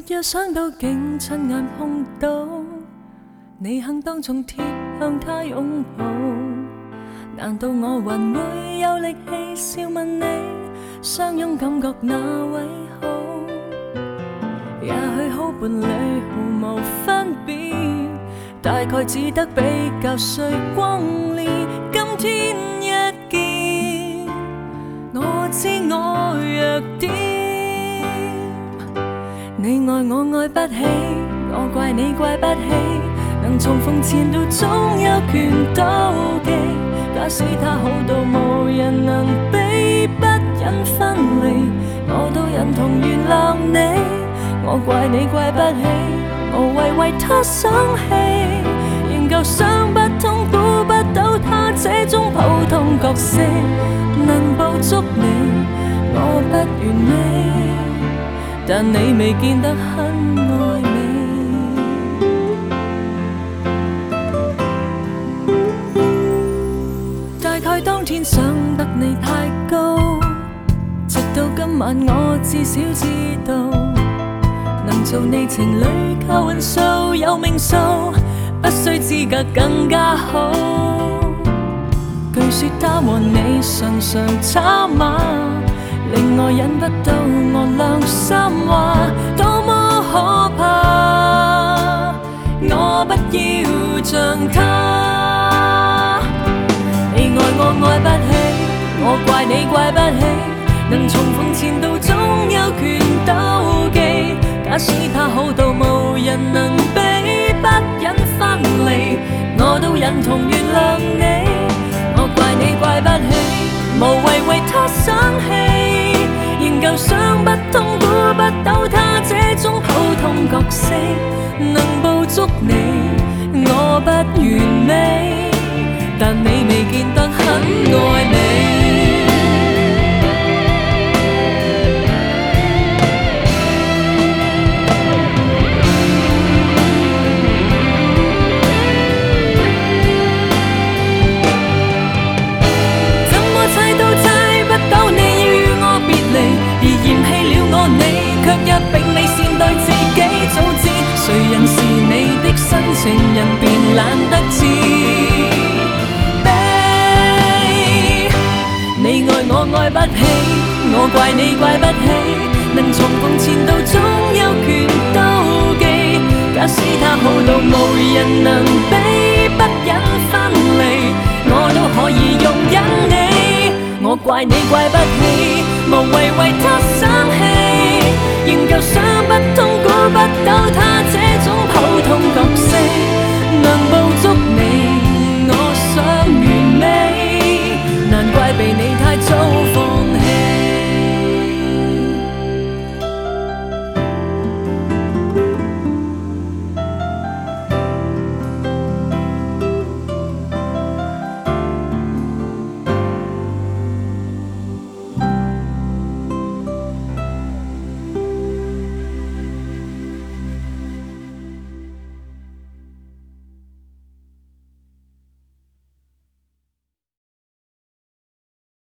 有想到竟亲眼碰到，你肯當眾貼向他擁抱，難道我還會有力氣笑問你，相擁感覺哪位好？也許好伴侶毫無分別，大概只得比較誰轟烈。今天一見，我知我弱點。你愛我愛不起，我怪你怪不起，能重逢前度總有權妒忌。假使他好到無人能比，不忍分離，我都忍痛原諒你。我怪你怪不起，無謂為他生氣，仍舊想不通估不到他這種普通角色能捕捉你。我不完美，但你未見得很愛美。大概當天想得你太高，直到今晚我至少知道，能做你情侶靠運數有命數，不需資格更加好。據說他和你常常吵罵，令我忍不到我良心話，多麼可怕，我不要像他。你愛我愛不起，我怪你怪不起，能重逢前度總有權妒忌。假使他好到無人能比，不忍分離，我都忍痛原諒你。我怪你怪不起，無謂為他生氣，仍舊想不通估不到他這種普通角色能捕捉你。我不完美，但你未見得很愛美。卻一並未善待自己，早知誰人是你的新情人，便懶得自卑。你愛我愛不起，我怪你怪不起，能重逢前度總有權妒忌。假使他好到無人能比，不忍分離，我都可以容忍你。我怪你怪不起，無謂為他生氣，仍舊想不通估不到他這種普通角色能捕捉你。